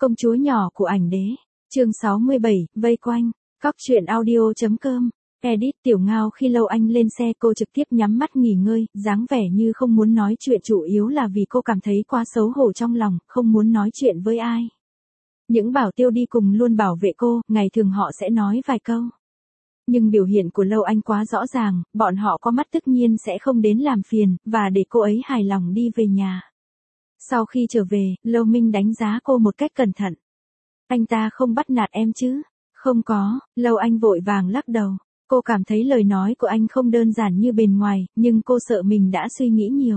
Công chúa nhỏ của ảnh đế. Chương 67, vây quanh. Cóc truyện audio.com. Edit Tiểu Ngao. Khi Lâu Anh lên xe cô trực tiếp nhắm mắt nghỉ ngơi, dáng vẻ như không muốn nói chuyện, chủ yếu là vì cô cảm thấy quá xấu hổ trong lòng, không muốn nói chuyện với ai. Những bảo tiêu đi cùng luôn bảo vệ cô, ngày thường họ sẽ nói vài câu. Nhưng biểu hiện của Lâu Anh quá rõ ràng, bọn họ có mắt tất nhiên sẽ không đến làm phiền, và để cô ấy hài lòng đi về nhà. Sau khi trở về, Lâu Minh đánh giá cô một cách cẩn thận. Anh ta không bắt nạt em chứ? Không có. Lâu Anh vội vàng lắc đầu. Cô cảm thấy lời nói của anh không đơn giản như bên ngoài, nhưng cô sợ mình đã suy nghĩ nhiều.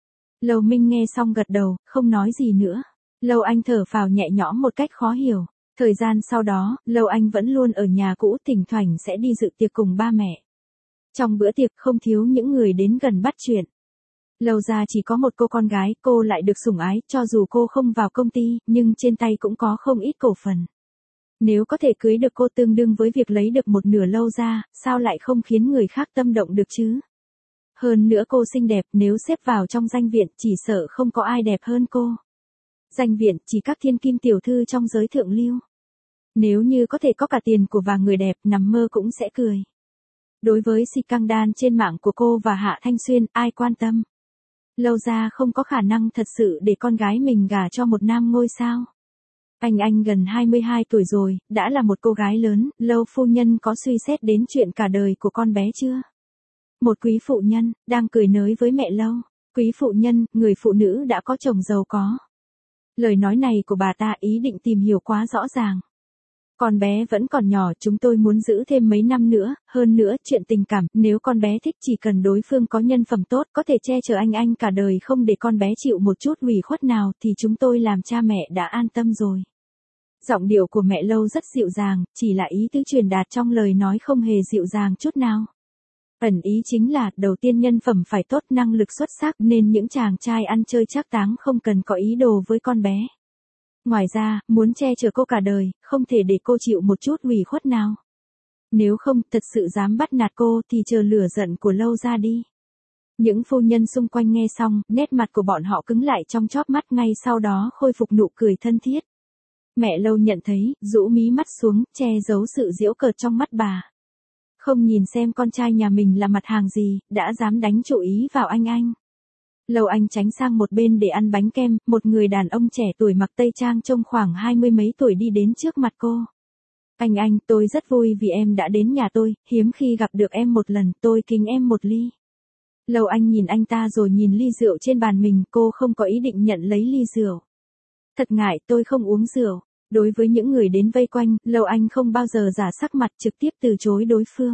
Lâu Minh nghe xong gật đầu, không nói gì nữa. Lâu Anh thở phào nhẹ nhõm một cách khó hiểu. Thời gian sau đó, Lâu Anh vẫn luôn ở nhà cũ, thỉnh thoảng sẽ đi dự tiệc cùng ba mẹ. Trong bữa tiệc không thiếu những người đến gần bắt chuyện. Lâu gia chỉ có một cô con gái, cô lại được sủng ái, cho dù cô không vào công ty, nhưng trên tay cũng có không ít cổ phần. Nếu có thể cưới được cô tương đương với việc lấy được một nửa Lâu gia, sao lại không khiến người khác tâm động được chứ? Hơn nữa cô xinh đẹp, nếu xếp vào trong danh viện, chỉ sợ không có ai đẹp hơn cô. Danh viện chỉ các thiên kim tiểu thư trong giới thượng lưu. Nếu như có thể có cả tiền của và người đẹp, nằm mơ cũng sẽ cười. Đối với scandal trên mạng của cô và Hạ Thanh Xuyên, ai quan tâm? Lâu gia không có khả năng thật sự để con gái mình gả cho một nam ngôi sao. Anh gần 22 tuổi rồi, đã là một cô gái lớn, Lâu phu nhân có suy xét đến chuyện cả đời của con bé chưa? Một quý phụ nhân, đang cười nới với mẹ Lâu. Quý phụ nhân, người phụ nữ đã có chồng giàu có. Lời nói này của bà ta ý định tìm hiểu quá rõ ràng. Con bé vẫn còn nhỏ, chúng tôi muốn giữ thêm mấy năm nữa, hơn nữa, chuyện tình cảm, nếu con bé thích chỉ cần đối phương có nhân phẩm tốt, có thể che chở anh cả đời không để con bé chịu một chút ủy khuất nào, thì chúng tôi làm cha mẹ đã an tâm rồi. Giọng điệu của mẹ Lâu rất dịu dàng, chỉ là ý tứ truyền đạt trong lời nói không hề dịu dàng chút nào. Ẩn ý chính là, đầu tiên nhân phẩm phải tốt, năng lực xuất sắc, nên những chàng trai ăn chơi trác táng không cần có ý đồ với con bé. Ngoài ra, muốn che chở cô cả đời, không thể để cô chịu một chút ủy khuất nào. Nếu không, thật sự dám bắt nạt cô thì chờ lửa giận của Lâu ra đi. Những phu nhân xung quanh nghe xong, nét mặt của bọn họ cứng lại trong chóp mắt, ngay sau đó khôi phục nụ cười thân thiết. Mẹ Lâu nhận thấy, rũ mí mắt xuống, che giấu sự giễu cợt trong mắt bà. Không nhìn xem con trai nhà mình là mặt hàng gì, đã dám đánh chú ý vào anh. Lâu Anh tránh sang một bên để ăn bánh kem, một người đàn ông trẻ tuổi mặc tây trang trông khoảng 20 mấy tuổi đi đến trước mặt cô. Anh, tôi rất vui vì em đã đến nhà tôi, hiếm khi gặp được em một lần, tôi kính em một ly. Lâu Anh nhìn anh ta rồi nhìn ly rượu trên bàn mình, cô không có ý định nhận lấy ly rượu. Thật ngại, tôi không uống rượu. Đối với những người đến vây quanh, Lâu Anh không bao giờ giả sắc mặt, trực tiếp từ chối đối phương.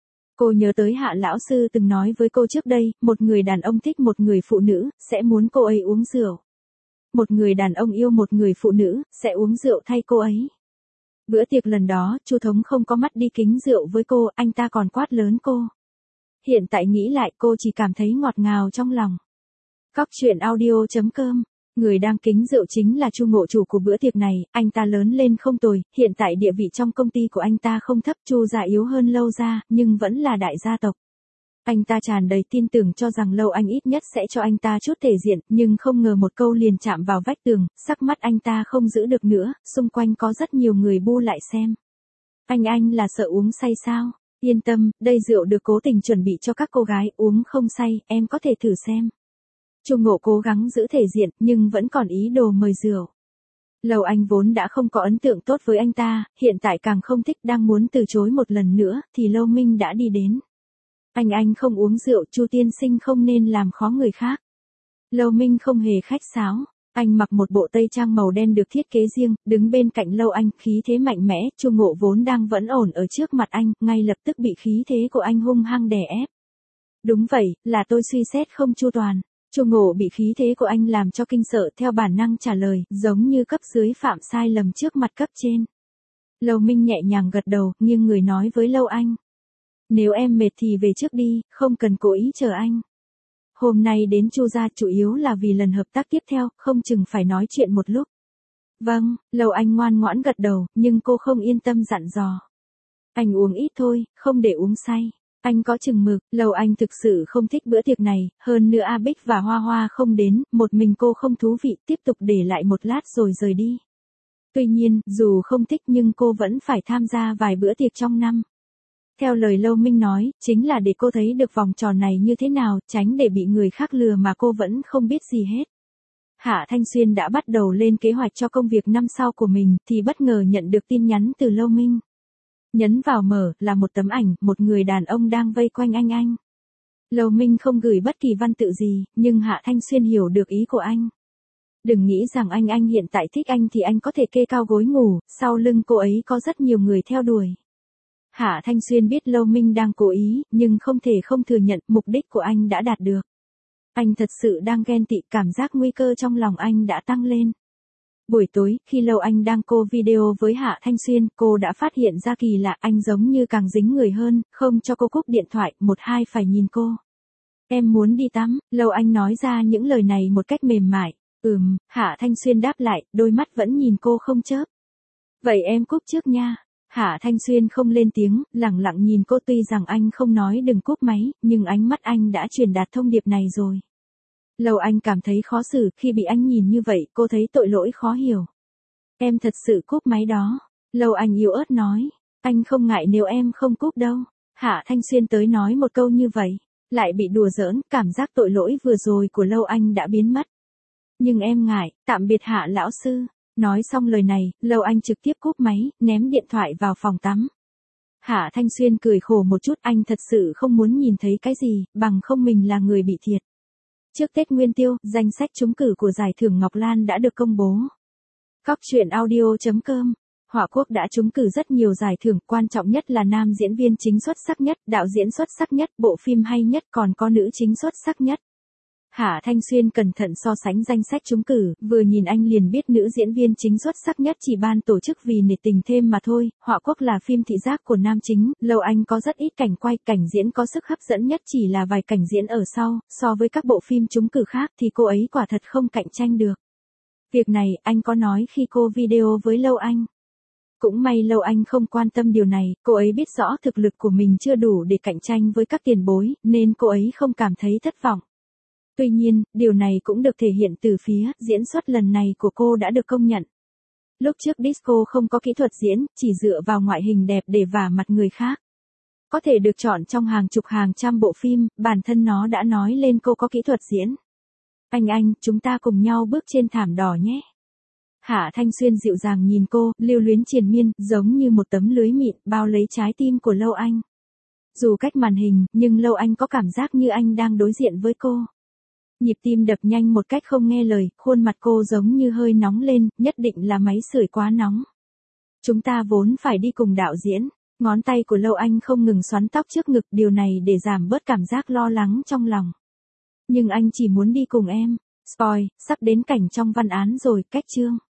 Cô nhớ tới Hạ lão sư từng nói với cô trước đây, một người đàn ông thích một người phụ nữ, sẽ muốn cô ấy uống rượu. Một người đàn ông yêu một người phụ nữ, sẽ uống rượu thay cô ấy. Bữa tiệc lần đó, Chu Thống không có mắt đi kính rượu với cô, anh ta còn quát lớn cô. Hiện tại nghĩ lại, cô chỉ cảm thấy ngọt ngào trong lòng. Cóc truyện audio.com. Người đang kính rượu chính là Chu Ngộ, chủ của bữa tiệc này, anh ta lớn lên không tồi, hiện tại địa vị trong công ty của anh ta không thấp, Chu gia yếu hơn Lâu gia, nhưng vẫn là đại gia tộc. Anh ta tràn đầy tin tưởng cho rằng Lâu Anh ít nhất sẽ cho anh ta chút thể diện, nhưng không ngờ một câu liền chạm vào vách tường, sắc mắt anh ta không giữ được nữa, xung quanh có rất nhiều người bu lại xem. Anh là sợ uống say sao? Yên tâm, đây rượu được cố tình chuẩn bị cho các cô gái, uống không say, em có thể thử xem. Chu Ngộ cố gắng giữ thể diện, nhưng vẫn còn ý đồ mời rượu. Lâu Anh vốn đã không có ấn tượng tốt với anh ta, hiện tại càng không thích, đang muốn từ chối một lần nữa, thì Lâu Minh đã đi đến. Anh không uống rượu, Chu tiên sinh không nên làm khó người khác. Lâu Minh không hề khách sáo, anh mặc một bộ tây trang màu đen được thiết kế riêng, đứng bên cạnh Lâu Anh, khí thế mạnh mẽ, Chu Ngộ vốn đang vẫn ổn ở trước mặt anh, ngay lập tức bị khí thế của anh hung hăng đè ép. Đúng vậy, là tôi suy xét không chu toàn. Chu Ngộ bị khí thế của anh làm cho kinh sợ, theo bản năng trả lời, giống như cấp dưới phạm sai lầm trước mặt cấp trên. Lâu Minh nhẹ nhàng gật đầu, nghiêng người nói với Lâu Anh. Nếu em mệt thì về trước đi, không cần cố ý chờ anh. Hôm nay đến Chu gia chủ yếu là vì lần hợp tác tiếp theo, không chừng phải nói chuyện một lúc. Vâng, Lâu Anh ngoan ngoãn gật đầu, nhưng cô không yên tâm dặn dò. Anh uống ít thôi, không để uống say. Anh có chừng mực, Lâu Anh thực sự không thích bữa tiệc này, hơn nữa A Bích và Hoa Hoa không đến, một mình cô không thú vị, tiếp tục để lại một lát rồi rời đi. Tuy nhiên, dù không thích nhưng cô vẫn phải tham gia vài bữa tiệc trong năm. Theo lời Lâu Minh nói, chính là để cô thấy được vòng tròn này như thế nào, tránh để bị người khác lừa mà cô vẫn không biết gì hết. Hạ Thanh Xuyên đã bắt đầu lên kế hoạch cho công việc năm sau của mình, thì bất ngờ nhận được tin nhắn từ Lâu Minh. Nhấn vào mở, là một tấm ảnh, một người đàn ông đang vây quanh anh. Lâu Minh không gửi bất kỳ văn tự gì, nhưng Hạ Thanh Xuyên hiểu được ý của anh. Đừng nghĩ rằng anh hiện tại thích anh thì anh có thể kê cao gối ngủ, sau lưng cô ấy có rất nhiều người theo đuổi. Hạ Thanh Xuyên biết Lâu Minh đang cố ý, nhưng không thể không thừa nhận mục đích của anh đã đạt được. Anh thật sự đang ghen tị, cảm giác nguy cơ trong lòng anh đã tăng lên. Buổi tối, khi Lâu Anh đang call video với Hạ Thanh Xuyên, cô đã phát hiện ra kỳ lạ, anh giống như càng dính người hơn, không cho cô cúp điện thoại, hai phải nhìn cô. Em muốn đi tắm, Lâu Anh nói ra những lời này một cách mềm mại. Hạ Thanh Xuyên đáp lại, đôi mắt vẫn nhìn cô không chớp. Vậy em cúp trước nha. Hạ Thanh Xuyên không lên tiếng, lặng lặng nhìn cô, tuy rằng anh không nói đừng cúp máy, nhưng ánh mắt anh đã truyền đạt thông điệp này rồi. Lâu Anh cảm thấy khó xử, khi bị anh nhìn như vậy, cô thấy tội lỗi khó hiểu. Em thật sự cúp máy đó. Lâu Anh yếu ớt nói. Anh không ngại nếu em không cúp đâu. Hạ Thanh Xuyên tới nói một câu như vậy. Lại bị đùa giỡn, cảm giác tội lỗi vừa rồi của Lâu Anh đã biến mất. Nhưng em ngại, tạm biệt Hạ lão sư. Nói xong lời này, Lâu Anh trực tiếp cúp máy, ném điện thoại vào phòng tắm. Hạ Thanh Xuyên cười khổ một chút, anh thật sự không muốn nhìn thấy cái gì, bằng không mình là người bị thiệt. Trước Tết Nguyên Tiêu, danh sách trúng cử của giải thưởng Ngọc Lan đã được công bố. Cóc truyện audio.com. Họa Quốc đã trúng cử rất nhiều giải thưởng, quan trọng nhất là nam diễn viên chính xuất sắc nhất, đạo diễn xuất sắc nhất, bộ phim hay nhất, còn có nữ chính xuất sắc nhất. Hạ Thanh Xuyên cẩn thận so sánh danh sách trúng cử, vừa nhìn anh liền biết nữ diễn viên chính xuất sắc nhất chỉ ban tổ chức vì nể tình thêm mà thôi. Họa Quốc là phim thị giác của nam chính, Lâu Anh có rất ít cảnh quay, cảnh diễn có sức hấp dẫn nhất chỉ là vài cảnh diễn ở sau, so với các bộ phim trúng cử khác thì cô ấy quả thật không cạnh tranh được. Việc này, anh có nói khi cô video với Lâu Anh. Cũng may Lâu Anh không quan tâm điều này, cô ấy biết rõ thực lực của mình chưa đủ để cạnh tranh với các tiền bối, nên cô ấy không cảm thấy thất vọng. Tuy nhiên, điều này cũng được thể hiện từ phía diễn xuất lần này của cô đã được công nhận. Lúc trước Disco không có kỹ thuật diễn, chỉ dựa vào ngoại hình đẹp để vả mặt người khác. Có thể được chọn trong hàng chục hàng trăm bộ phim, bản thân nó đã nói lên cô có kỹ thuật diễn. Anh, chúng ta cùng nhau bước trên thảm đỏ nhé. Hạ Thanh Xuyên dịu dàng nhìn cô, lưu luyến triền miên, giống như một tấm lưới mịn, bao lấy trái tim của Lâu Anh. Dù cách màn hình, nhưng Lâu Anh có cảm giác như anh đang đối diện với cô. Nhịp tim đập nhanh một cách không nghe lời, khuôn mặt cô giống như hơi nóng lên, nhất định là máy sưởi quá nóng. Chúng ta vốn phải đi cùng đạo diễn. Ngón tay của Lâu Anh không ngừng xoắn tóc trước ngực, điều này để giảm bớt cảm giác lo lắng trong lòng. Nhưng anh chỉ muốn đi cùng em. Spoil, sắp đến cảnh trong văn án rồi, cách chương.